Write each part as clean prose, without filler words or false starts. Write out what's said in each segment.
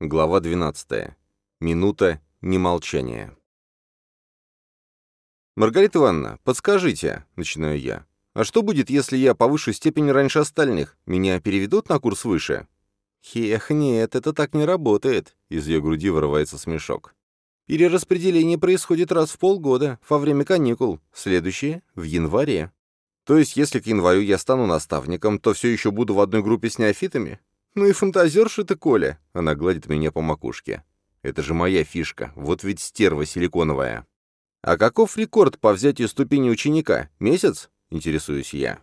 Глава 12. Минута немолчания. «Маргарита Ивановна, подскажите», — начинаю я, «а что будет, если я повышу степень раньше остальных? Меня переведут на курс выше?» «Хех, нет, это так не работает», — из ее груди вырывается смешок. «Перераспределение происходит раз в полгода, во время каникул, следующее — в январе. То есть, если к январю я стану наставником, то все еще буду в одной группе с неофитами? Ну и фантазерша ты, Коля!» Она гладит меня по макушке. «Это же моя фишка, вот ведь стерва силиконовая». «А каков рекорд по взятию ступени ученика? Месяц?» — интересуюсь я.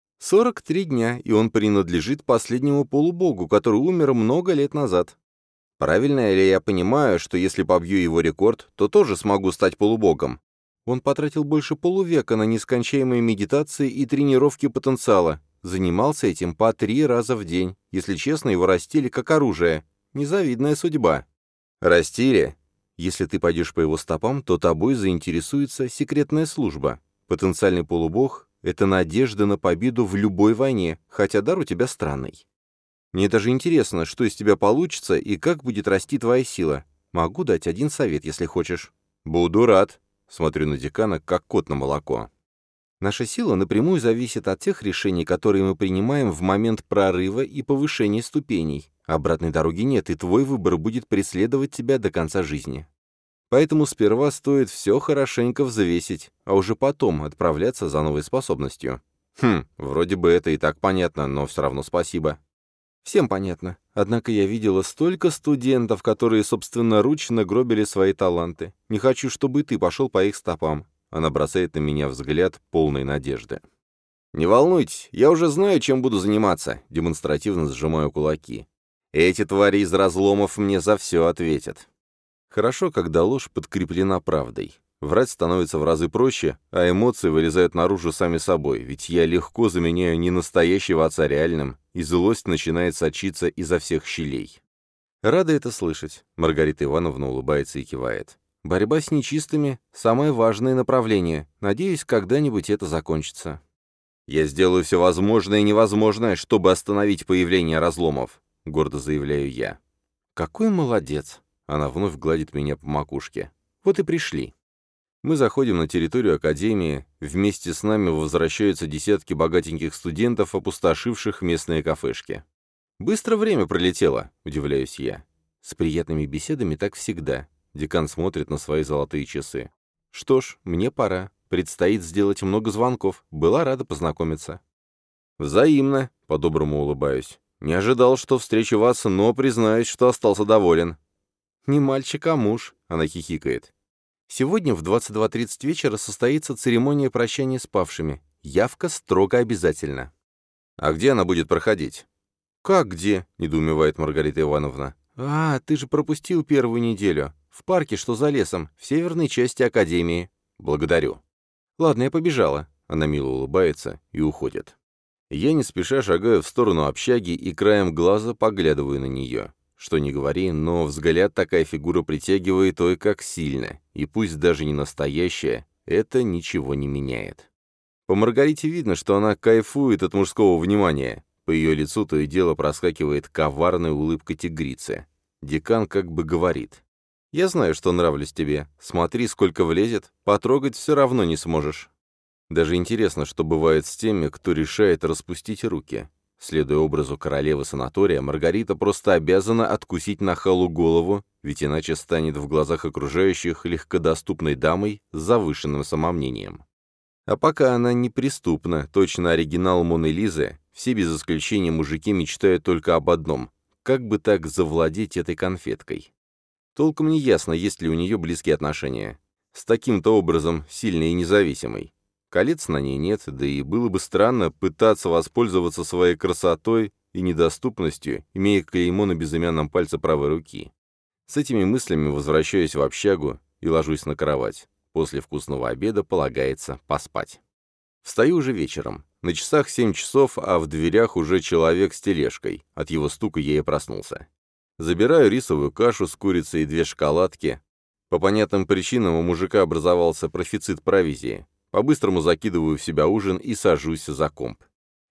43 дня, и он принадлежит последнему полубогу, который умер много лет назад. Правильно ли я понимаю, что если побью его рекорд, то тоже смогу стать полубогом? Он потратил больше полувека на нескончаемые медитации и тренировки потенциала. Занимался этим по 3 раза в день. Если честно, его растили как оружие. Незавидная судьба. Растили? Если ты пойдешь по его стопам, то тобой заинтересуется секретная служба. Потенциальный полубог — это надежда на победу в любой войне, хотя дар у тебя странный. Мне даже интересно, что из тебя получится и как будет расти твоя сила. Могу дать один совет, если хочешь. Буду рад. Смотрю на декана, как кот на молоко. Наша сила напрямую зависит от тех решений, которые мы принимаем в момент прорыва и повышения ступеней. Обратной дороги нет, и твой выбор будет преследовать тебя до конца жизни. Поэтому сперва стоит все хорошенько взвесить, а уже потом отправляться за новой способностью. Вроде бы это и так понятно, но все равно спасибо. Всем понятно. Однако я видела столько студентов, которые собственноручно гробили свои таланты. Не хочу, чтобы ты пошел по их стопам. Она бросает на меня взгляд полной надежды. «Не волнуйтесь, я уже знаю, чем буду заниматься», — демонстративно сжимаю кулаки. «Эти твари из разломов мне за все ответят». Хорошо, когда ложь подкреплена правдой. Врать становится в разы проще, а эмоции вылезают наружу сами собой, ведь я легко заменяю не настоящего отца реальным, и злость начинает сочиться изо всех щелей. «Рада это слышать», — Маргарита Ивановна улыбается и кивает. «Борьба с нечистыми — самое важное направление. Надеюсь, когда-нибудь это закончится». «Я сделаю все возможное и невозможное, чтобы остановить появление разломов», — гордо заявляю я. «Какой молодец!» — она вновь гладит меня по макушке. «Вот и пришли». Мы заходим на территорию академии, вместе с нами возвращаются десятки богатеньких студентов, опустошивших местные кафешки. «Быстро время пролетело», — удивляюсь я. «С приятными беседами так всегда». Декан смотрит на свои золотые часы. «Что ж, мне пора. Предстоит сделать много звонков. Была рада познакомиться». «Взаимно», — по-доброму улыбаюсь. «Не ожидал, что встречу вас, но признаюсь, что остался доволен». «Не мальчик, а муж», — она хихикает. «Сегодня в 22:30 вечера состоится церемония прощания с павшими. Явка строго обязательна». «А где она будет проходить?» «Как где?» — недоумевает Маргарита Ивановна. «А, ты же пропустил первую неделю. В парке, что за лесом, в северной части академии». «Благодарю». «Ладно, я побежала». Она мило улыбается и уходит. Я не спеша шагаю в сторону общаги и краем глаза поглядываю на нее. Что ни говори, но взгляд такая фигура притягивает, ой, как сильно. И пусть даже не настоящая, это ничего не меняет. По Маргарите видно, что она кайфует от мужского внимания. По ее лицу то и дело проскакивает коварная улыбка тигрицы. Декан как бы говорит: «Я знаю, что нравлюсь тебе. Смотри, сколько влезет, потрогать все равно не сможешь». Даже интересно, что бывает с теми, кто решает распустить руки. Следуя образу королевы санатория, Маргарита просто обязана откусить нахалу голову, ведь иначе станет в глазах окружающих легкодоступной дамой с завышенным самомнением. А пока она неприступна, точно оригинал Моны Лизы, все без исключения мужики мечтают только об одном — как бы так завладеть этой конфеткой. Толком не ясно, есть ли у нее близкие отношения. С таким-то образом, сильной и независимой. Колец на ней нет, да и было бы странно пытаться воспользоваться своей красотой и недоступностью, имея клеймо на безымянном пальце правой руки. С этими мыслями возвращаюсь в общагу и ложусь на кровать. После вкусного обеда полагается поспать. Встаю уже вечером. На часах 7 часов, а в дверях уже человек с тележкой. От его стука я и проснулся. Забираю рисовую кашу с курицей и 2 шоколадки. По понятным причинам у мужика образовался профицит провизии. По-быстрому закидываю в себя ужин и сажусь за комп.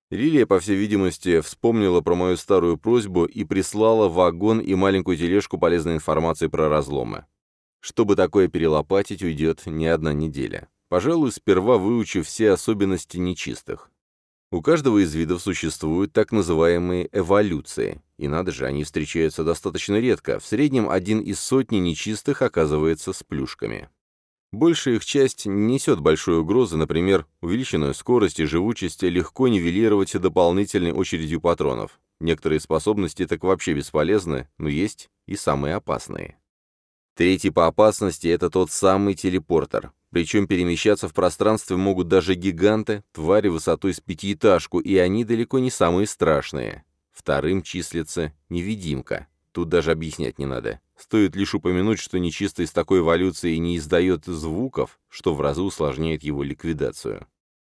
Лилия, по всей видимости, вспомнила про мою старую просьбу и прислала вагон и маленькую тележку полезной информации про разломы. Чтобы такое перелопатить, уйдет не одна неделя. Пожалуй, сперва выучу все особенности нечистых. У каждого из видов существуют так называемые эволюции, и надо же, они встречаются достаточно редко, в среднем 1 из сотни нечистых оказывается с плюшками. Большая их часть не несет большой угрозы, например, увеличенную скорость и живучесть легко нивелировать дополнительной очередью патронов. Некоторые способности так вообще бесполезны, но есть и самые опасные. Третий по опасности — это тот самый телепортер. Причем перемещаться в пространстве могут даже гиганты, твари высотой с пятиэтажку, и они далеко не самые страшные. Вторым числится невидимка. Тут даже объяснять не надо. Стоит лишь упомянуть, что нечистый с такой эволюцией не издает звуков, что в разы усложняет его ликвидацию.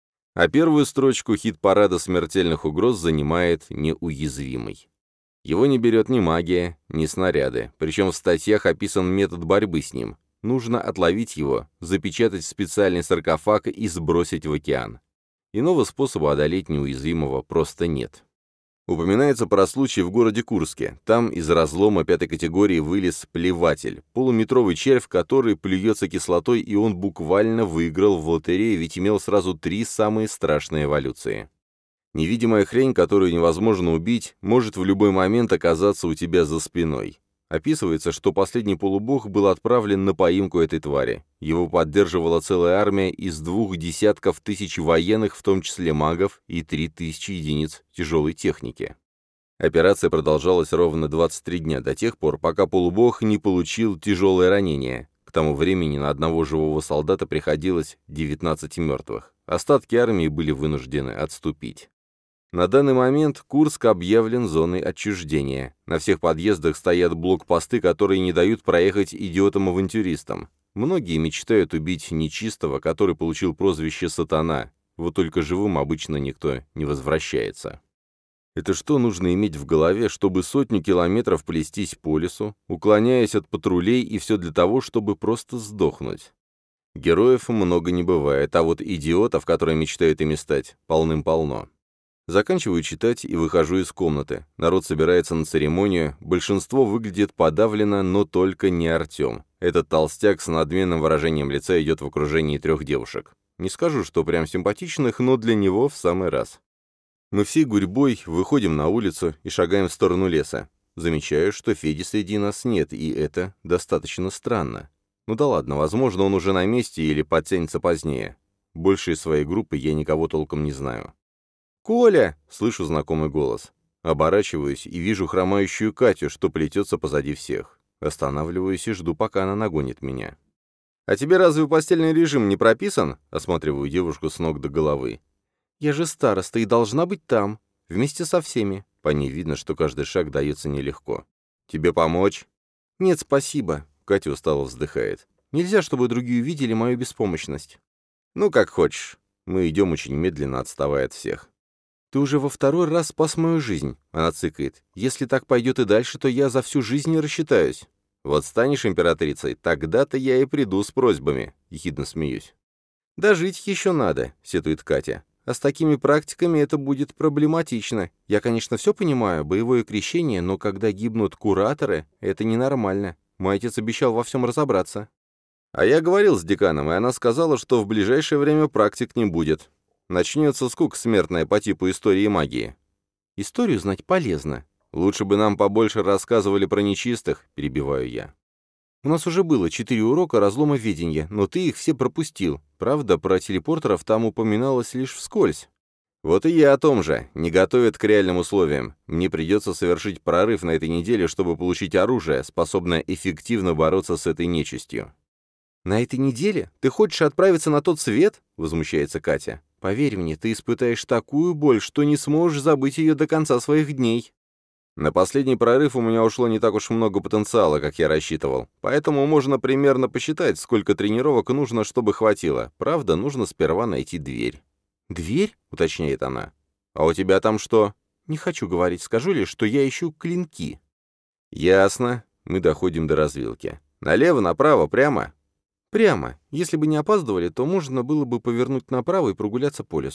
А первую строчку хит-парада смертельных угроз занимает неуязвимый. Его не берет ни магия, ни снаряды, причем в статьях описан метод борьбы с ним. Нужно отловить его, запечатать в специальный саркофаг и сбросить в океан. Иного способа одолеть неуязвимого просто нет. Упоминается про случай в городе Курске. Там из разлома 5-й категории вылез плеватель, полуметровый червь, который плюется кислотой, и он буквально выиграл в лотерее, ведь имел сразу 3 самые страшные эволюции. Невидимая хрень, которую невозможно убить, может в любой момент оказаться у тебя за спиной. Описывается, что последний полубог был отправлен на поимку этой твари. Его поддерживала целая армия из 2 десятков тысяч военных, в том числе магов, и 3000 единиц тяжелой техники. Операция продолжалась ровно 23 дня, до тех пор, пока полубог не получил тяжелое ранение. К тому времени на одного живого солдата приходилось 19 мертвых. Остатки армии были вынуждены отступить. На данный момент Курск объявлен зоной отчуждения. На всех подъездах стоят блокпосты, которые не дают проехать идиотам-авантюристам. Многие мечтают убить нечистого, который получил прозвище «Сатана». Вот только живым обычно никто не возвращается. Это что нужно иметь в голове, чтобы сотню километров плестись по лесу, уклоняясь от патрулей, и все для того, чтобы просто сдохнуть? Героев много не бывает, а вот идиотов, которые мечтают ими стать, полным-полно. Заканчиваю читать и выхожу из комнаты. Народ собирается на церемонию, большинство выглядит подавленно, но только не Артем. Этот толстяк с надменным выражением лица идет в окружении 3 девушек. Не скажу, что прям симпатичных, но для него в самый раз. Мы всей гурьбой выходим на улицу и шагаем в сторону леса. Замечаю, что Феди среди нас нет, и это достаточно странно. Ну да ладно, возможно, он уже на месте или подтянется позднее. Больше из своей группы я никого толком не знаю. «Коля!» — слышу знакомый голос. Оборачиваюсь и вижу хромающую Катю, что плетется позади всех. Останавливаюсь и жду, пока она нагонит меня. «А тебе разве постельный режим не прописан?» — осматриваю девушку с ног до головы. «Я же староста и должна быть там, вместе со всеми». По ней видно, что каждый шаг дается нелегко. «Тебе помочь?» «Нет, спасибо», — Катя устало вздыхает. «Нельзя, чтобы другие увидели мою беспомощность». «Ну, как хочешь». Мы идем очень медленно, отставая от всех. «Ты уже во 2-й раз спас мою жизнь», — она цыкает. «Если так пойдет и дальше, то я за всю жизнь не рассчитаюсь». «Вот станешь императрицей, тогда-то я и приду с просьбами», — ехидно смеюсь. «Дожить еще надо», — сетует Катя. «А с такими практиками это будет проблематично. Я, конечно, все понимаю, боевое крещение, но когда гибнут кураторы, это ненормально. Мой отец обещал во всем разобраться». «А я говорил с деканом, и она сказала, что в ближайшее время практик не будет. Начнется скука смертная по типу истории и магии». «Историю знать полезно. Лучше бы нам побольше рассказывали про нечистых», — перебиваю я. «У нас уже было 4 урока разломоведения, но ты их все пропустил. Правда, про телепортеров там упоминалось лишь вскользь». «Вот и я о том же. Не готовят к реальным условиям. Мне придется совершить прорыв на этой неделе, чтобы получить оружие, способное эффективно бороться с этой нечистью». «На этой неделе? Ты хочешь отправиться на тот свет?» — возмущается Катя. «Поверь мне, ты испытаешь такую боль, что не сможешь забыть ее до конца своих дней». На последний прорыв у меня ушло не так уж много потенциала, как я рассчитывал. Поэтому можно примерно посчитать, сколько тренировок нужно, чтобы хватило. Правда, нужно сперва найти дверь. «Дверь?» — уточняет она. «А у тебя там что?» «Не хочу говорить, скажу лишь, что я ищу клинки». «Ясно». Мы доходим до развилки. «Налево, направо, прямо?» «Прямо. Если бы не опаздывали, то можно было бы повернуть направо и прогуляться по лесу.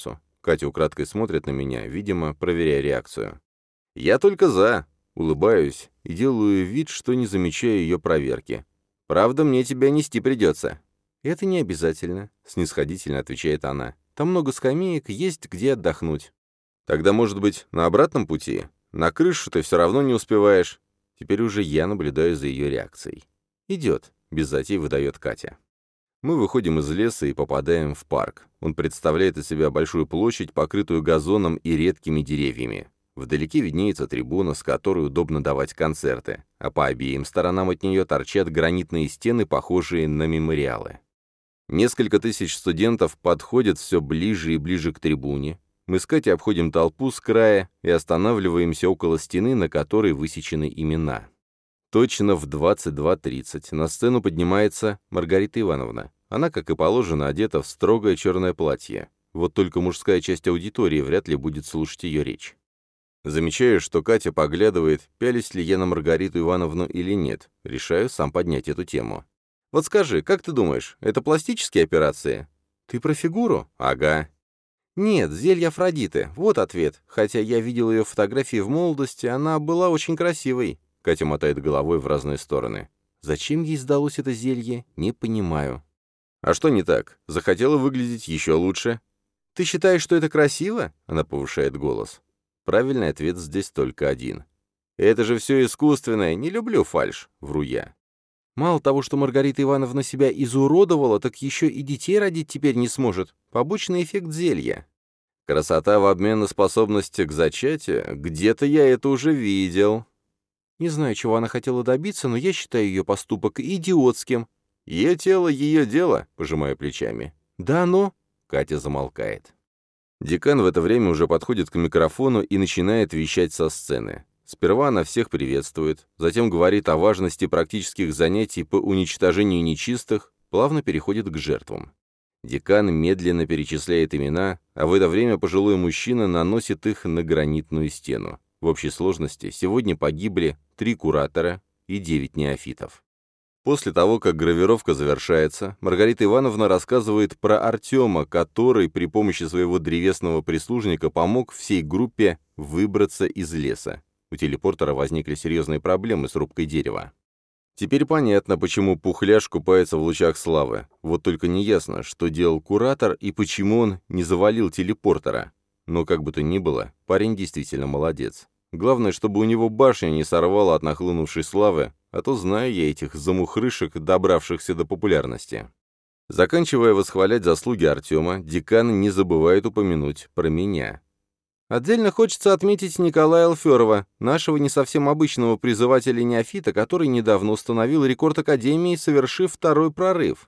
Катя украдкой смотрит на меня, видимо, проверяя реакцию. «Я только за». Улыбаюсь и делаю вид, что не замечаю ее проверки. «Правда, мне тебя нести придется». «Это не обязательно», — снисходительно отвечает она. «Там много скамеек, есть где отдохнуть». «Тогда, может быть, на обратном пути? На крышу ты все равно не успеваешь». Теперь уже я наблюдаю за ее реакцией. «Идет», — без затей выдает Катя. Мы выходим из леса и попадаем в парк. Он представляет из себя большую площадь, покрытую газоном и редкими деревьями. Вдалеке виднеется трибуна, с которой удобно давать концерты, а по обеим сторонам от нее торчат гранитные стены, похожие на мемориалы. Несколько тысяч студентов подходят все ближе и ближе к трибуне. Мы с Катей обходим толпу с края и останавливаемся около стены, на которой высечены имена. Точно в 22:30 на сцену поднимается Маргарита Ивановна. Она, как и положено, одета в строгое черное платье. Вот только мужская часть аудитории вряд ли будет слушать ее речь. Замечаю, что Катя поглядывает, пялюсь ли я на Маргариту Ивановну или нет. Решаю сам поднять эту тему. «Вот скажи, как ты думаешь, это пластические операции?» «Ты про фигуру?» «Ага». «Нет, зелье Афродиты. Вот ответ. Хотя я видел ее фотографии в молодости, она была очень красивой». Катя мотает головой в разные стороны. «Зачем ей сдалось это зелье? Не понимаю». «А что не так? Захотела выглядеть еще лучше?» «Ты считаешь, что это красиво?» Она повышает голос. Правильный ответ здесь только один. «Это же все искусственное, не люблю фальшь», — вру я. «Мало того, что Маргарита Ивановна себя изуродовала, так еще и детей родить теперь не сможет. Побочный эффект зелья». «Красота в обмен на способность к зачатию? Где-то я это уже видел». «Не знаю, чего она хотела добиться, но я считаю ее поступок идиотским». «Ее тело — ее дело», — пожимаю плечами. «Да, но...» — Катя замолкает. Декан в это время уже подходит к микрофону и начинает вещать со сцены. Сперва она всех приветствует, затем говорит о важности практических занятий по уничтожению нечистых, плавно переходит к жертвам. Декан медленно перечисляет имена, а в это время пожилой мужчина наносит их на гранитную стену. В общей сложности сегодня погибли 3 куратора и 9 неофитов. После того, как гравировка завершается, Маргарита Ивановна рассказывает про Артема, который при помощи своего древесного прислужника помог всей группе выбраться из леса. У телепортера возникли серьезные проблемы с рубкой дерева. Теперь понятно, почему Пухляш купается в лучах славы. Вот только неясно, что делал куратор и почему он не завалил телепортера. Но как бы то ни было, парень действительно молодец. Главное, чтобы у него башня не сорвала от нахлынувшей славы, а то знаю я этих замухрышек, добравшихся до популярности. Заканчивая восхвалять заслуги Артема, декан не забывает упомянуть про меня. Отдельно хочется отметить Николая Алферова, нашего не совсем обычного призывателя-неофита, который недавно установил рекорд Академии, совершив 2-й прорыв.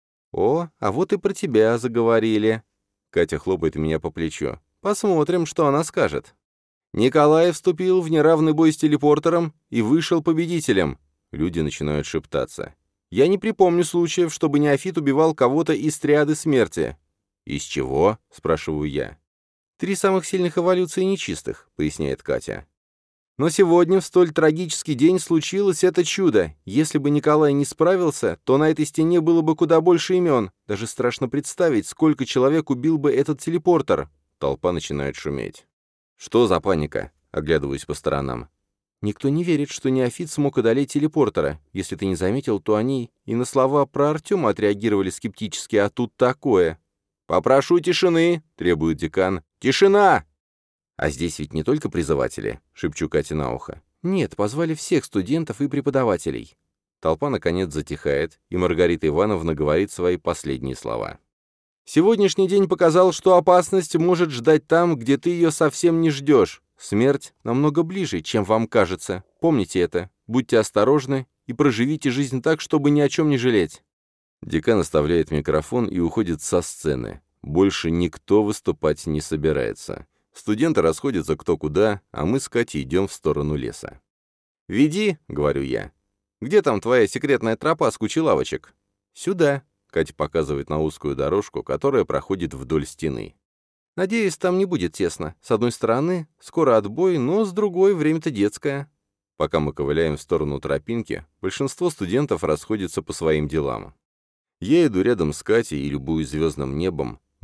«О, а вот и про тебя заговорили». Катя хлопает меня по плечу. «Посмотрим, что она скажет». Николай вступил в неравный бой с телепортером и вышел победителем. Люди начинают шептаться. Я не припомню случаев, чтобы неофит убивал кого-то из триады смерти. «Из чего?» — спрашиваю я. 3 самых сильных эволюции нечистых», — поясняет Катя. Но сегодня, в столь трагический день, случилось это чудо. Если бы Николай не справился, то на этой стене было бы куда больше имен. Даже страшно представить, сколько человек убил бы этот телепортер. Толпа начинает шуметь. «Что за паника?» — оглядываюсь по сторонам. «Никто не верит, что неофит смог одолеть телепортера. Если ты не заметил, то они и на слова про Артема отреагировали скептически, а тут такое». «Попрошу тишины!» — требует декан. «Тишина!» «А здесь ведь не только призыватели», — шепчу Кате на ухо. «Нет, позвали всех студентов и преподавателей». Толпа, наконец, затихает, и Маргарита Ивановна говорит свои последние слова. «Сегодняшний день показал, что опасность может ждать там, где ты ее совсем не ждешь. Смерть намного ближе, чем вам кажется. Помните это. Будьте осторожны и проживите жизнь так, чтобы ни о чем не жалеть». Декан оставляет микрофон и уходит со сцены. Больше никто выступать не собирается. Студенты расходятся кто куда, а мы с Катей идем в сторону леса. «Веди», — говорю я. «Где там твоя секретная тропа с кучей лавочек?» «Сюда», — Катя показывает на узкую дорожку, которая проходит вдоль стены. «Надеюсь, там не будет тесно. С одной стороны, скоро отбой, но с другой время-то детское». Пока мы ковыляем в сторону тропинки, большинство студентов расходятся по своим делам. Я иду рядом с Катей и любуюсь звездным небом.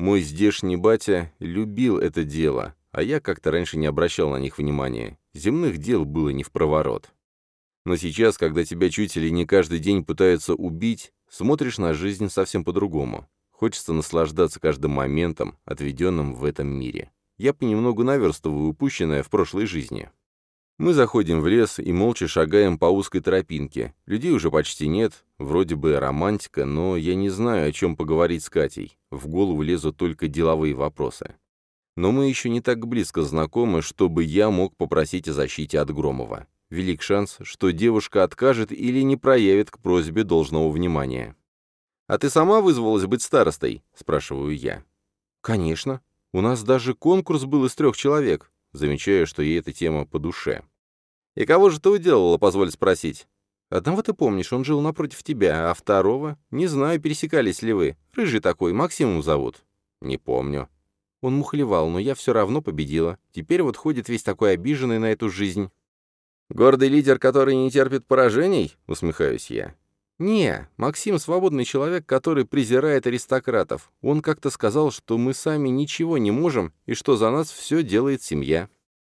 Мой здешний батя любил это дело, а я как-то раньше не обращал на них внимания. Земных дел было не впроворот. Но сейчас, когда тебя чуть ли не каждый день пытаются убить, смотришь на жизнь совсем по-другому. Хочется наслаждаться каждым моментом, отведенным в этом мире. Я понемногу наверстываю упущенное в прошлой жизни. Мы заходим в лес и молча шагаем по узкой тропинке. Людей уже почти нет, вроде бы романтика, но я не знаю, о чем поговорить с Катей. В голову лезут только деловые вопросы. Но мы еще не так близко знакомы, чтобы я мог попросить о защите от Громова. Велик шанс, что девушка откажет или не проявит к просьбе должного внимания. «А ты сама вызвалась быть старостой?» – спрашиваю я. «Конечно. У нас даже конкурс был из 3 человек». Замечаю, что ей эта тема по душе. «И кого же ты уделала, позволь спросить?» «Одного ты помнишь, он жил напротив тебя, а второго? Не знаю, пересекались ли вы. Рыжий такой, Максимом зовут». «Не помню». Он мухлевал, но я все равно победила. Теперь вот ходит весь такой обиженный на эту жизнь». «Гордый лидер, который не терпит поражений?» — усмехаюсь я. «Не, Максим — свободный человек, который презирает аристократов. Он как-то сказал, что мы сами ничего не можем, и что за нас все делает семья».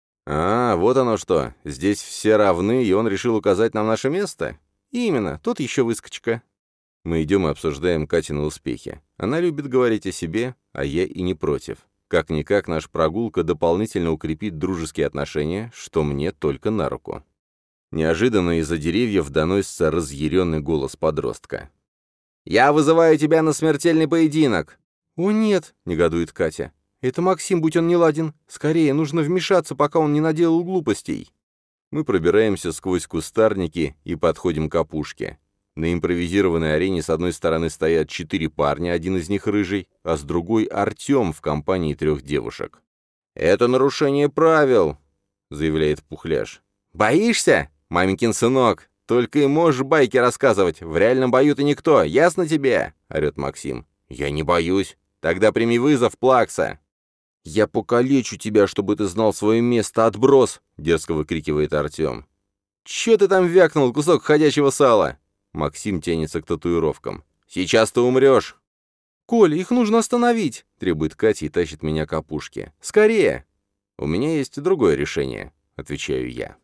«А, вот оно что. Здесь все равны, и он решил указать нам наше место?» «Именно, тут еще выскочка». Мы идем и обсуждаем Катины успехи. Она любит говорить о себе, а я и не против. Как-никак наша прогулка дополнительно укрепит дружеские отношения, что мне только на руку. Неожиданно из-за деревьев доносится разъяренный голос подростка. «Я вызываю тебя на смертельный поединок!» «О нет!» — негодует Катя. «Это Максим, будь он неладен. Скорее, нужно вмешаться, пока он не наделал глупостей». Мы пробираемся сквозь кустарники и подходим к опушке. На импровизированной арене с одной стороны стоят 4 парня, один из них рыжий, а с другой Артем в компании 3 девушек. «Это нарушение правил!» — заявляет Пухляш. «Боишься? Маменькин сынок, только и можешь байки рассказывать. В реальном бою ты никто, ясно тебе?» — орет Максим. «Я не боюсь. Тогда прими вызов, Плакса». «Я покалечу тебя, чтобы ты знал свое место, отброс!» — дерзко выкрикивает Артем. «Чё ты там вякнул, кусок ходячего сала?» Максим тянется к татуировкам. «Сейчас ты умрешь!» «Коль, их нужно остановить!» — требует Катя и тащит меня к опушке. «Скорее!» «У меня есть другое решение», — отвечаю я.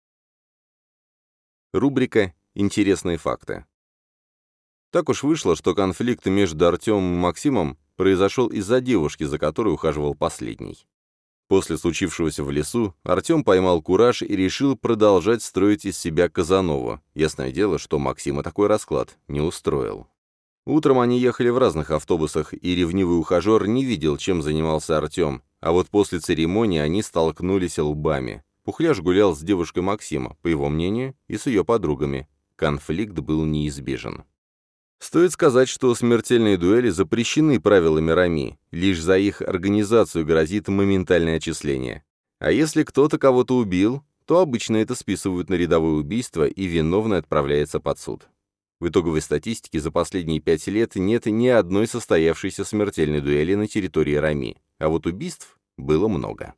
Рубрика «Интересные факты». Так уж вышло, что конфликт между Артемом и Максимом произошел из-за девушки, за которой ухаживал последний. После случившегося в лесу Артем поймал кураж и решил продолжать строить из себя Казанову. Ясное дело, что Максима такой расклад не устроил. Утром они ехали в разных автобусах, и ревнивый ухажер не видел, чем занимался Артем, а вот после церемонии они столкнулись лбами. Пухляш гулял с девушкой Максима, по его мнению, и с ее подругами. Конфликт был неизбежен. Стоит сказать, что смертельные дуэли запрещены правилами РАМИ, лишь за их организацию грозит моментальное отчисление. А если кто-то кого-то убил, то обычно это списывают на рядовое убийство, и виновный отправляется под суд. В итоговой статистике за последние 5 лет нет ни одной состоявшейся смертельной дуэли на территории РАМИ, а вот убийств было много.